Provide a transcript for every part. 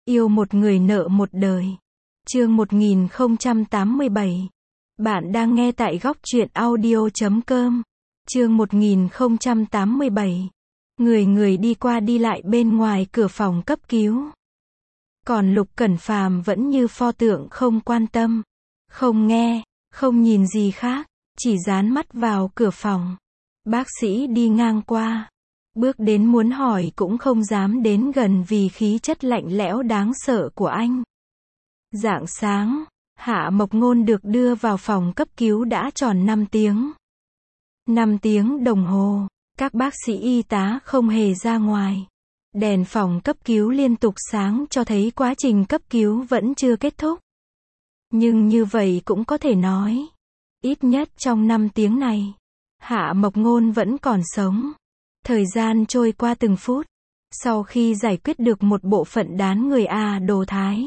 Yêu một người nợ một đời. Chương 1087. Bạn đang nghe tại góc truyện audio.com. Chương 1087. Người đi qua đi lại bên ngoài cửa phòng cấp cứu. Còn Lục Cẩn Phàm vẫn như pho tượng không quan tâm, không nghe, không nhìn gì khác, chỉ dán mắt vào cửa phòng. Bác sĩ đi ngang qua, bước đến muốn hỏi cũng không dám đến gần vì khí chất lạnh lẽo đáng sợ của anh. Rạng sáng, Hạ Mộc Ngôn được đưa vào phòng cấp cứu đã tròn 5 tiếng. 5 tiếng đồng hồ, các bác sĩ y tá không hề ra ngoài. Đèn phòng cấp cứu liên tục sáng cho thấy quá trình cấp cứu vẫn chưa kết thúc. Nhưng như vậy cũng có thể nói, ít nhất trong 5 tiếng này, Hạ Mộc Ngôn vẫn còn sống. Thời gian trôi qua từng phút, sau khi giải quyết được một bộ phận đám người Đồ Thái.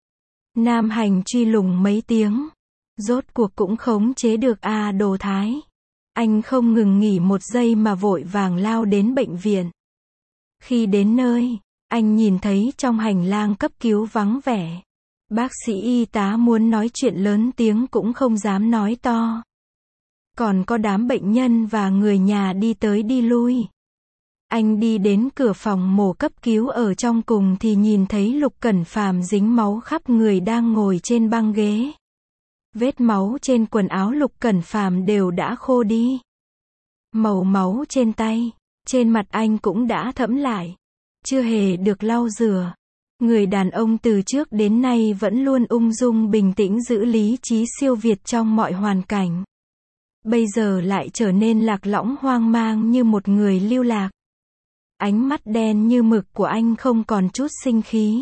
Nam Hành truy lùng mấy tiếng, rốt cuộc cũng khống chế được Đồ Thái. Anh không ngừng nghỉ một giây mà vội vàng lao đến bệnh viện. Khi đến nơi, anh nhìn thấy trong hành lang cấp cứu vắng vẻ. Bác sĩ y tá muốn nói chuyện lớn tiếng cũng không dám nói to. Còn có đám bệnh nhân và người nhà đi tới đi lui. Anh đi đến cửa phòng mổ cấp cứu ở trong cùng thì nhìn thấy Lục Cẩn Phàm dính máu khắp người đang ngồi trên băng ghế. Vết máu trên quần áo Lục Cẩn Phàm đều đã khô đi. Màu máu trên tay, trên mặt anh cũng đã thẫm lại, chưa hề được lau rửa. Người đàn ông từ trước đến nay vẫn luôn ung dung bình tĩnh giữ lý trí siêu việt trong mọi hoàn cảnh. Bây giờ lại trở nên lạc lõng hoang mang như một người lưu lạc. Ánh mắt đen như mực của anh không còn chút sinh khí.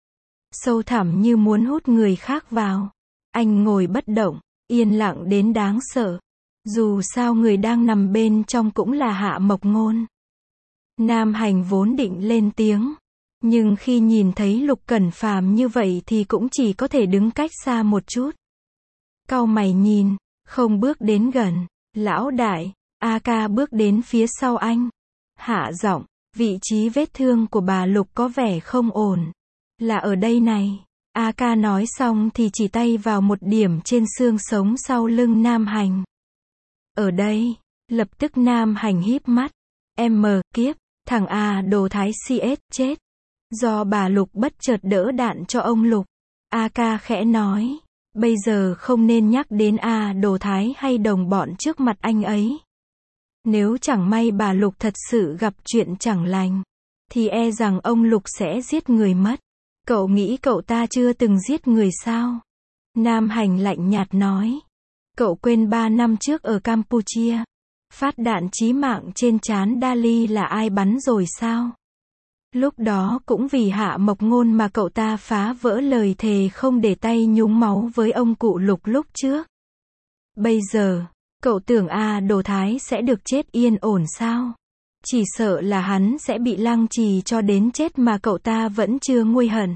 Sâu thẳm như muốn hút người khác vào. Anh ngồi bất động, yên lặng đến đáng sợ. Dù sao người đang nằm bên trong cũng là Hạ Mộc Ngôn. Nam Hành vốn định lên tiếng, nhưng khi nhìn thấy Lục Cẩn Phàm như vậy thì cũng chỉ có thể đứng cách xa một chút. Cau mày nhìn, không bước đến gần. Lão đại, A-ca bước đến phía sau anh. Hạ giọng, vị trí vết thương của bà Lục có vẻ không ổn. Là ở đây này. A-ca nói xong thì chỉ tay vào một điểm trên xương sống sau lưng Nam Hành. Ở đây, lập tức Nam Hành híp mắt. Kiếp, thằng Đồ Thái CS chết. Do bà Lục bất chợt đỡ đạn cho ông Lục. A-ca khẽ nói, bây giờ không nên nhắc đến Đồ Thái hay đồng bọn trước mặt anh ấy. Nếu chẳng may bà Lục thật sự gặp chuyện chẳng lành, thì e rằng ông Lục sẽ giết người mất. Cậu nghĩ cậu ta chưa từng giết người sao? Nam Hành lạnh nhạt nói. Cậu quên 3 năm trước ở Campuchia, phát đạn chí mạng trên trán Dali là ai bắn rồi sao? Lúc đó cũng vì Hạ Mộc Ngôn mà cậu ta phá vỡ lời thề không để tay nhúng máu với ông cụ Lục lúc trước. Bây giờ, cậu tưởng Đồ Thái sẽ được chết yên ổn sao? Chỉ sợ là hắn sẽ bị lăng trì cho đến chết mà cậu ta vẫn chưa nguôi hận.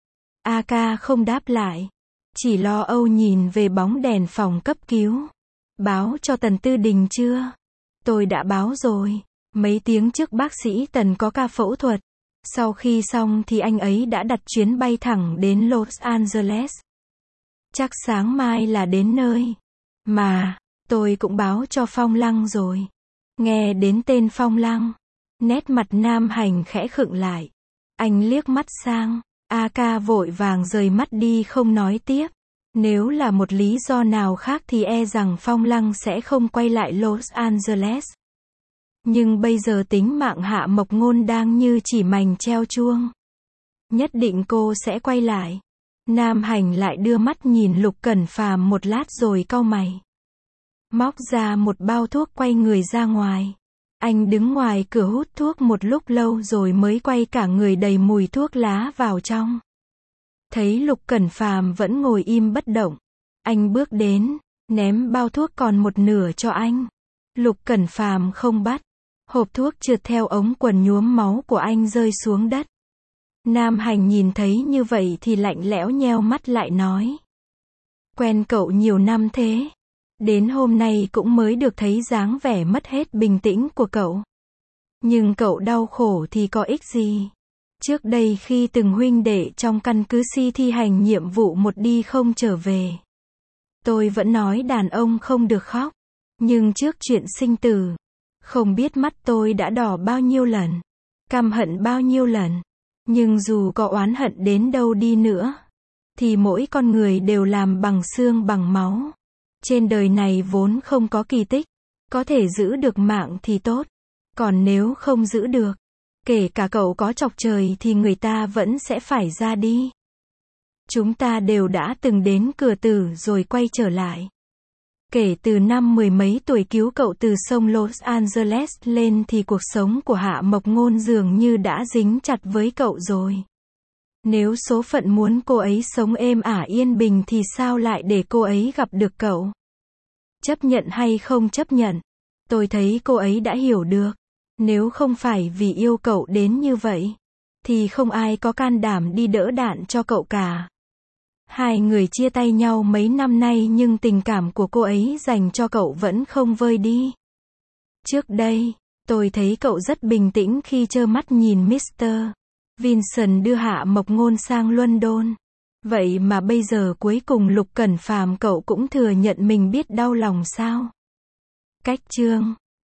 A-ca không đáp lại, chỉ lo âu nhìn về bóng đèn phòng cấp cứu. Báo cho Tần Tư Đình chưa? Tôi đã báo rồi. Mấy tiếng trước bác sĩ Tần có ca phẫu thuật. Sau khi xong thì anh ấy đã đặt chuyến bay thẳng đến Los Angeles. Chắc sáng mai là đến nơi. Mà, tôi cũng báo cho Phong Lăng rồi. Nghe đến tên Phong Lăng, nét mặt Nam Hành khẽ khựng lại. Anh liếc mắt sang, A-ca vội vàng rời mắt đi không nói tiếp. Nếu là một lý do nào khác thì e rằng Phong Lăng sẽ không quay lại Los Angeles. Nhưng bây giờ tính mạng Hạ Mộc Ngôn đang như chỉ mành treo chuông. Nhất định cô sẽ quay lại. Nam Hành lại đưa mắt nhìn Lục Cẩn Phàm một lát rồi cau mày. Móc ra một bao thuốc quay người ra ngoài. Anh đứng ngoài cửa hút thuốc một lúc lâu rồi mới quay cả người đầy mùi thuốc lá vào trong. Thấy Lục Cẩn Phàm vẫn ngồi im bất động. Anh bước đến, ném bao thuốc còn một nửa cho anh. Lục Cẩn Phàm không bắt. Hộp thuốc trượt theo ống quần nhuốm máu của anh rơi xuống đất. Nam Hành nhìn thấy như vậy thì lạnh lẽo nheo mắt lại nói. Quen cậu nhiều năm thế. Đến hôm nay cũng mới được thấy dáng vẻ mất hết bình tĩnh của cậu. Nhưng cậu đau khổ thì có ích gì? Trước đây khi từng huynh đệ trong căn cứ si thi hành nhiệm vụ một đi không trở về, tôi vẫn nói đàn ông không được khóc. Nhưng trước chuyện sinh tử, không biết mắt tôi đã đỏ bao nhiêu lần, căm hận bao nhiêu lần. Nhưng dù có oán hận đến đâu đi nữa, thì mỗi con người đều làm bằng xương bằng máu. Trên đời này vốn không có kỳ tích, có thể giữ được mạng thì tốt. Còn nếu không giữ được, kể cả cậu có chọc trời thì người ta vẫn sẽ phải ra đi. Chúng ta đều đã từng đến cửa tử rồi quay trở lại. Kể từ năm 10 mấy tuổi cứu cậu từ sông Los Angeles lên thì cuộc sống của Hạ Mộc Ngôn dường như đã dính chặt với cậu rồi. Nếu số phận muốn cô ấy sống êm ả yên bình thì sao lại để cô ấy gặp được cậu? Chấp nhận hay không chấp nhận? Tôi thấy cô ấy đã hiểu được. Nếu không phải vì yêu cậu đến như vậy, thì không ai có can đảm đi đỡ đạn cho cậu cả. Hai người chia tay nhau mấy năm nay nhưng tình cảm của cô ấy dành cho cậu vẫn không vơi đi. Trước đây, tôi thấy cậu rất bình tĩnh khi trơ mắt nhìn Mr. Vincent đưa Hạ Mộc Ngôn sang London. Vậy mà bây giờ cuối cùng Lục Cẩn Phàm cậu cũng thừa nhận mình biết đau lòng sao? Cách chương